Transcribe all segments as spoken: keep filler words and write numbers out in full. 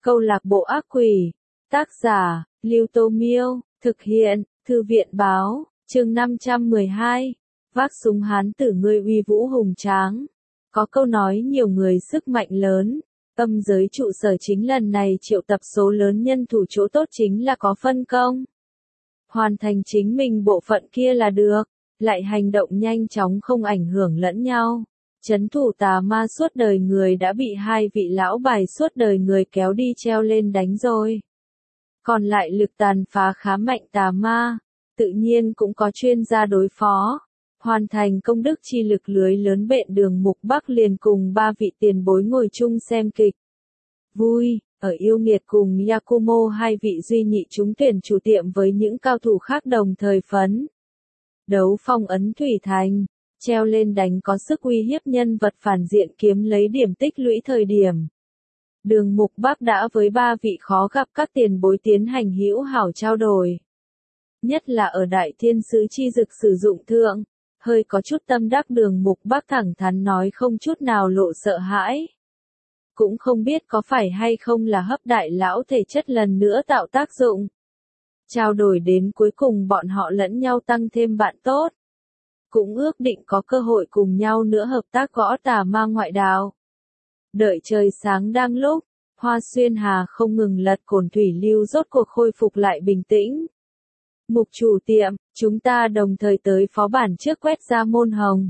Câu lạc bộ ác quỷ. Tác giả, Lưu Tô Miêu. Thực hiện, Thư viện Báo. Chương năm trăm mười hai. Vác súng hán tử ngươi uy vũ hùng tráng. Có câu nói nhiều người sức mạnh lớn. Âm giới trụ sở chính lần này triệu tập số lớn nhân thủ, chỗ tốt chính là có phân công. Hoàn thành chính mình bộ phận kia là được, lại hành động nhanh chóng không ảnh hưởng lẫn nhau. Chấn thủ tà ma suốt đời người đã bị hai vị lão bài suốt đời người kéo đi treo lên đánh rồi. Còn lại lực tàn phá khá mạnh tà ma, tự nhiên cũng có chuyên gia đối phó. Hoàn thành công đức chi lực lưới lớn bện đường Mục Bắc liền cùng ba vị tiền bối ngồi chung xem kịch. Vui, ở yêu nghiệt cùng Yakumo hai vị duy nhị trúng tuyển chủ tiệm với những cao thủ khác đồng thời phấn. Đấu phong ấn thủy thành, treo lên đánh có sức uy hiếp nhân vật phản diện kiếm lấy điểm tích lũy thời điểm. Đường Mục Bắc đã với ba vị khó gặp các tiền bối tiến hành hữu hảo trao đổi. Nhất là ở Đại Thiên Sứ chi dực sử dụng thượng, hơi có chút tâm đắc Đường Mục Bắc thẳng thắn nói không chút nào lộ sợ hãi. Cũng không biết có phải hay không là hấp đại lão thể chất lần nữa tạo tác dụng. Trao đổi đến cuối cùng bọn họ lẫn nhau tăng thêm bạn tốt. Cũng ước định có cơ hội cùng nhau nữa hợp tác gõ tà ma ngoại đạo. Đợi trời sáng đang lúc, Hoa Xuyên Hà không ngừng lật cồn thủy lưu rốt cuộc khôi phục lại bình tĩnh. Mục chủ tiệm, chúng ta đồng thời tới phó bản trước quét ra môn hồng.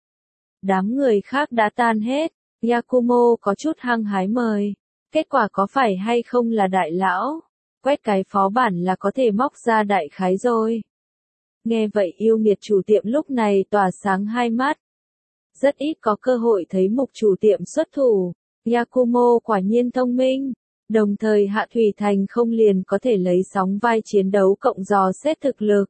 Đám người khác đã tan hết, Yakumo có chút hăng hái mời. Kết quả có phải hay không là đại lão? Quét cái phó bản là có thể móc ra đại khái rồi. Nghe vậy yêu nghiệt chủ tiệm lúc này tỏa sáng hai mắt. Rất ít có cơ hội thấy mục chủ tiệm xuất thủ. Yakumo quả nhiên thông minh. Đồng thời Hạ Thủy Thành không liền có thể lấy sóng vai chiến đấu cộng dò xét thực lực.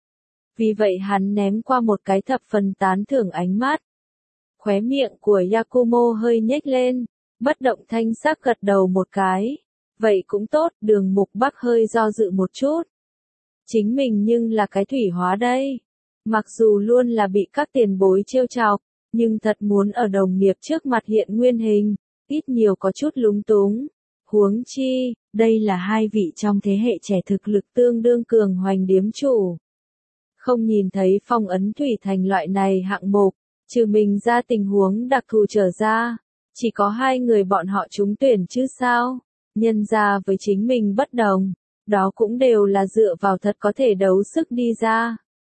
Vì vậy hắn ném qua một cái thập phần tán thưởng ánh mắt. Khóe miệng của Yakumo hơi nhếch lên, bất động thanh sắc gật đầu một cái. Vậy cũng tốt, Đường Mục Bắc hơi do dự một chút. Chính mình nhưng là cái thủy hóa đây. Mặc dù luôn là bị các tiền bối trêu chọc, nhưng thật muốn ở đồng nghiệp trước mặt hiện nguyên hình, ít nhiều có chút lúng túng. Huống chi, đây là hai vị trong thế hệ trẻ thực lực tương đương cường hoành điếm chủ. Không nhìn thấy phong ấn thủy thành loại này hạng mục, trừ mình ra tình huống đặc thù trở ra, chỉ có hai người bọn họ trúng tuyển chứ sao, nhân ra với chính mình bất đồng, đó cũng đều là dựa vào thật có thể đấu sức đi ra.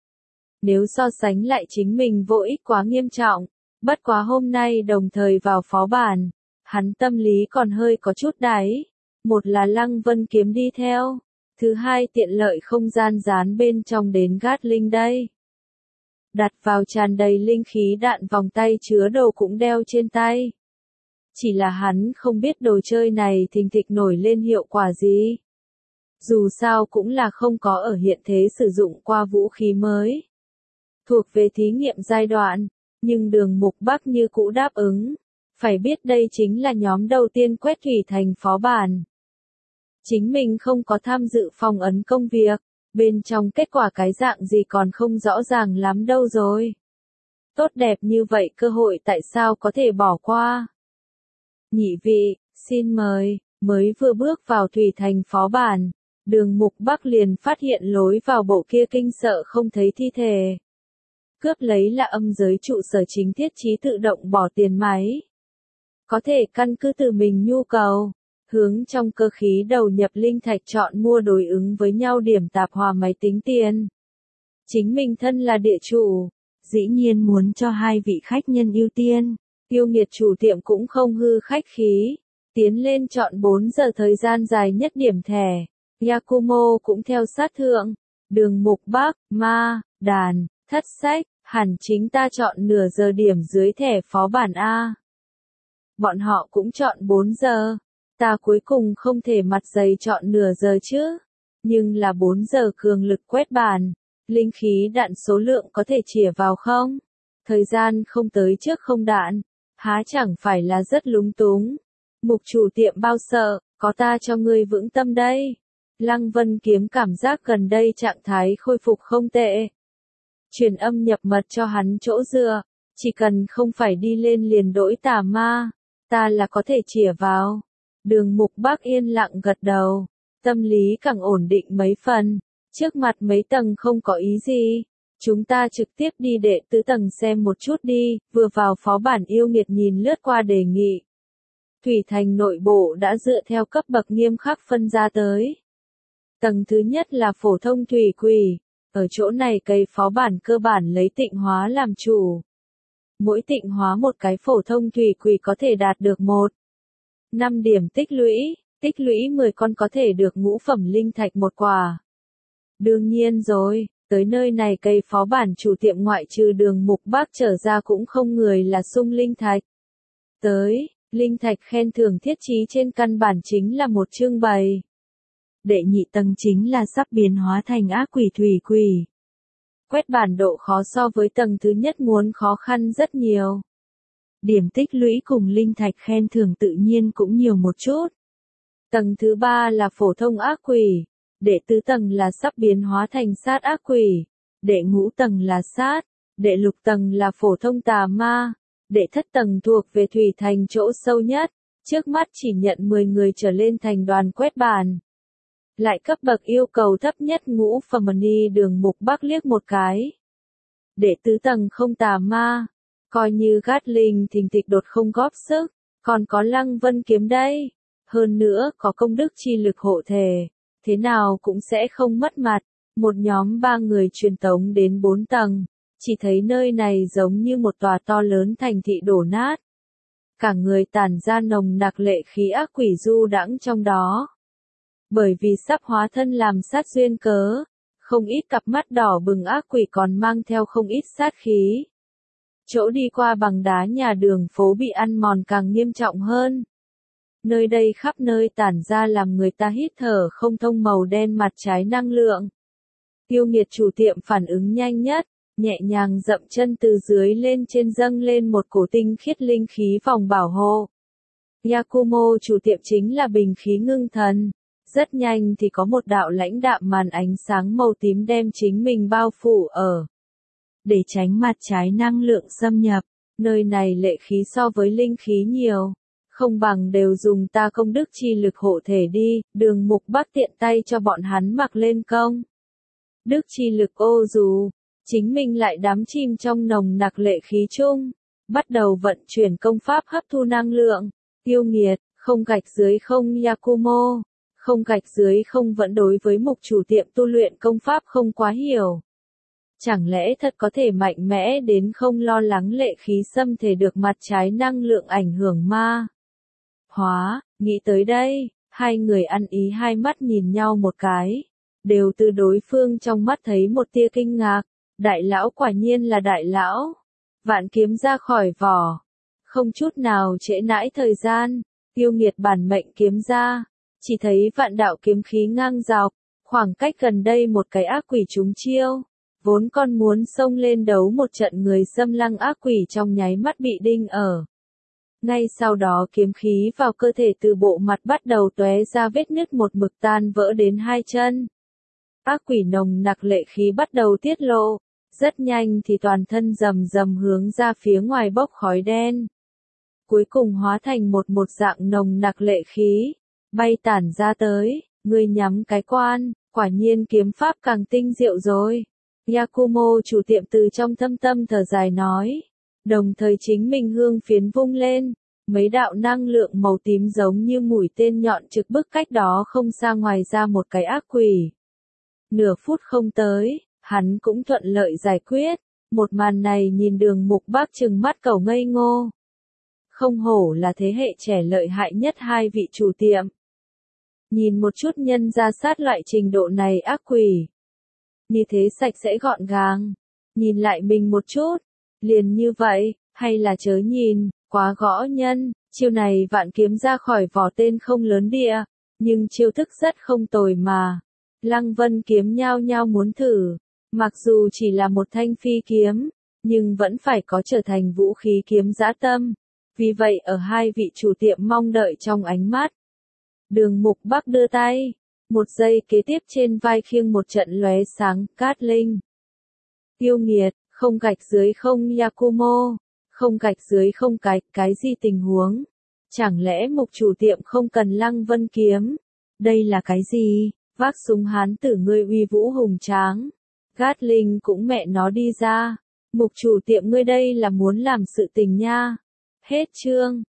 Nếu so sánh lại chính mình vô ích quá nghiêm trọng, bất quá hôm nay đồng thời vào phó bản, hắn tâm lý còn hơi có chút đáy, một là Lăng Vân kiếm đi theo, thứ hai tiện lợi không gian dán bên trong đến gát linh đây. Đặt vào tràn đầy linh khí đạn vòng tay chứa đồ cũng đeo trên tay. Chỉ là hắn không biết đồ chơi này thình thịch nổi lên hiệu quả gì. Dù sao cũng là không có ở hiện thế sử dụng qua vũ khí mới. Thuộc về thí nghiệm giai đoạn, nhưng Đường Mục Bắc như cũ đáp ứng. Phải biết đây chính là nhóm đầu tiên quét thủy thành phó bản. Chính mình không có tham dự phong ấn công việc, bên trong kết quả cái dạng gì còn không rõ ràng lắm đâu rồi. Tốt đẹp như vậy cơ hội tại sao có thể bỏ qua? Nhị vị, xin mời, mới vừa bước vào thủy thành phó bản, Đường Mục Bắc liền phát hiện lối vào bộ kia kinh sợ không thấy thi thể. Cướp lấy là âm giới trụ sở chính thiết trí tự động bỏ tiền máy. Có thể căn cứ từ mình nhu cầu, hướng trong cơ khí đầu nhập linh thạch chọn mua đối ứng với nhau điểm tạp hòa máy tính tiền. Chính mình thân là địa chủ, dĩ nhiên muốn cho hai vị khách nhân ưu tiên, yêu nghiệt chủ tiệm cũng không hư khách khí, tiến lên chọn bốn giờ thời gian dài nhất điểm thẻ. Yakumo cũng theo sát thượng, Đường Mục Bắc, ma, đàn, thất sách, hẳn chính ta chọn nửa giờ điểm dưới thẻ phó bản A. Bọn họ cũng chọn bốn giờ, ta cuối cùng không thể mặt dày chọn nửa giờ chứ, nhưng là bốn giờ cường lực quét bàn, linh khí đạn số lượng có thể chĩa vào không? Thời gian không tới trước không đạn, há chẳng phải là rất lúng túng. Mục chủ tiệm bao sợ, có ta cho ngươi vững tâm đây. Lăng Vân kiếm cảm giác gần đây trạng thái khôi phục không tệ. Truyền âm nhập mật cho hắn chỗ dựa, chỉ cần không phải đi lên liền đổi tà ma, ta là có thể chĩa vào. Đường Mục Bác yên lặng gật đầu, tâm lý càng ổn định mấy phần, trước mặt mấy tầng không có ý gì. Chúng ta trực tiếp đi đệ tứ tầng xem một chút đi, vừa vào phó bản yêu nghiệt nhìn lướt qua đề nghị. Thủy Thành nội bộ đã dựa theo cấp bậc nghiêm khắc phân ra tới. Tầng thứ nhất là phổ thông thủy quỷ, ở chỗ này cây phó bản cơ bản lấy tịnh hóa làm chủ. Mỗi tịnh hóa một cái phổ thông thủy quỷ có thể đạt được một năm điểm tích lũy, tích lũy mười con có thể được ngũ phẩm linh thạch một quả. Đương nhiên rồi, tới nơi này cây phó bản chủ tiệm ngoại trừ Đường Mục Bác trở ra cũng không người là sung linh thạch. Tới, linh thạch khen thưởng thiết trí trên căn bản chính là một trưng bày. Đệ nhị tầng chính là sắp biến hóa thành ác quỷ thủy quỷ. Quét bản độ khó so với tầng thứ nhất muốn khó khăn rất nhiều. Điểm tích lũy cùng linh thạch khen thưởng tự nhiên cũng nhiều một chút. Tầng thứ ba là phổ thông ác quỷ. Đệ tứ tầng là sắp biến hóa thành sát ác quỷ. Đệ ngũ tầng là sát. Đệ lục tầng là phổ thông tà ma. Đệ thất tầng thuộc về Thủy Thành chỗ sâu nhất. Trước mắt chỉ nhận mười người trở lên thành đoàn quét bàn. Lại cấp bậc yêu cầu thấp nhất ngũ phẩm ni. Đường Mục Bác liếc một cái. Đệ tứ tầng không tà ma. Coi như gát linh thình thịch đột không góp sức. Còn có Lăng Vân kiếm đây. Hơn nữa có công đức chi lực hộ thể. Thế nào cũng sẽ không mất mặt. Một nhóm ba người truyền tống đến bốn tầng. Chỉ thấy nơi này giống như một tòa to lớn thành thị đổ nát. Cả người tản ra nồng nặc lệ khí ác quỷ du đãng trong đó. Bởi vì sắp hóa thân làm sát duyên cớ, không ít cặp mắt đỏ bừng ác quỷ còn mang theo không ít sát khí. Chỗ đi qua bằng đá nhà đường phố bị ăn mòn càng nghiêm trọng hơn. Nơi đây khắp nơi tản ra làm người ta hít thở không thông màu đen mặt trái năng lượng. Yêu nghiệt chủ tiệm phản ứng nhanh nhất, nhẹ nhàng dậm chân từ dưới lên trên dâng lên một cổ tinh khiết linh khí vòng bảo hộ. Yakumo chủ tiệm chính là bình khí ngưng thần. Rất nhanh thì có một đạo lãnh đạm màn ánh sáng màu tím đem chính mình bao phủ ở. Để tránh mặt trái năng lượng xâm nhập, nơi này lệ khí so với linh khí nhiều. Không bằng đều dùng ta công đức chi lực hộ thể đi, Đường Mục Bác tiện tay cho bọn hắn mặc lên công. Đức chi lực ô dù, chính mình lại đắm chìm trong nồng nặc lệ khí chung, bắt đầu vận chuyển công pháp hấp thu năng lượng. Yêu nghiệt, không gạch dưới không Yakumo, không gạch dưới không vẫn đối với mục chủ tiệm tu luyện công pháp không quá hiểu. Chẳng lẽ thật có thể mạnh mẽ đến không lo lắng lệ khí xâm thể được mặt trái năng lượng ảnh hưởng ma? Hóa, nghĩ tới đây, hai người ăn ý hai mắt nhìn nhau một cái, đều từ đối phương trong mắt thấy một tia kinh ngạc. Đại lão quả nhiên là đại lão. Vạn kiếm ra khỏi vỏ, không chút nào trễ nãi thời gian, yêu nghiệt bản mệnh kiếm ra, chỉ thấy vạn đạo kiếm khí ngang dọc, khoảng cách gần đây một cái ác quỷ trúng chiêu, vốn con muốn xông lên đấu một trận người xâm lăng ác quỷ trong nháy mắt bị đinh ở. Ngay sau đó kiếm khí vào cơ thể từ bộ mặt bắt đầu tóe ra vết nứt một mực tan vỡ đến hai chân. Ác quỷ nồng nặc lệ khí bắt đầu tiết lộ, rất nhanh thì toàn thân rầm rầm hướng ra phía ngoài bốc khói đen. Cuối cùng hóa thành một một dạng nồng nặc lệ khí, bay tản ra tới, người nhắm cái quan, quả nhiên kiếm pháp càng tinh diệu rồi. Yakumo chủ tiệm từ trong thâm tâm thở dài nói, đồng thời chính mình hương phiến vung lên, mấy đạo năng lượng màu tím giống như mũi tên nhọn trực bức cách đó không xa ngoài ra một cái ác quỷ. Nửa phút không tới, hắn cũng thuận lợi giải quyết, một màn này nhìn Đường Mục Bác trừng mắt cẩu ngây ngô. Không hổ là thế hệ trẻ lợi hại nhất hai vị chủ tiệm. Nhìn một chút nhân ra sát loại trình độ này ác quỷ. Như thế sạch sẽ gọn gàng. Nhìn lại mình một chút. Liền như vậy, hay là chớ nhìn, quá gõ nhân. Chiêu này vạn kiếm ra khỏi vỏ tên không lớn địa. Nhưng chiêu thức rất không tồi mà. Lăng Vân kiếm nhao nhao muốn thử. Mặc dù chỉ là một thanh phi kiếm. Nhưng vẫn phải có trở thành vũ khí kiếm dã tâm. Vì vậy ở hai vị chủ tiệm mong đợi trong ánh mắt. Đường Mục Bác đưa tay. Một giây kế tiếp trên vai khiêng một trận lóe sáng, cát linh. Yêu nghiệt, không gạch dưới không Yakumo. Không gạch dưới không cái, cái gì tình huống. Chẳng lẽ mục chủ tiệm không cần Lăng Vân kiếm? Đây là cái gì? Vác súng hán tử ngươi uy vũ hùng tráng. Gatling cũng mẹ nó đi ra. Mục chủ tiệm ngươi đây là muốn làm sự tình nha. Hết chương.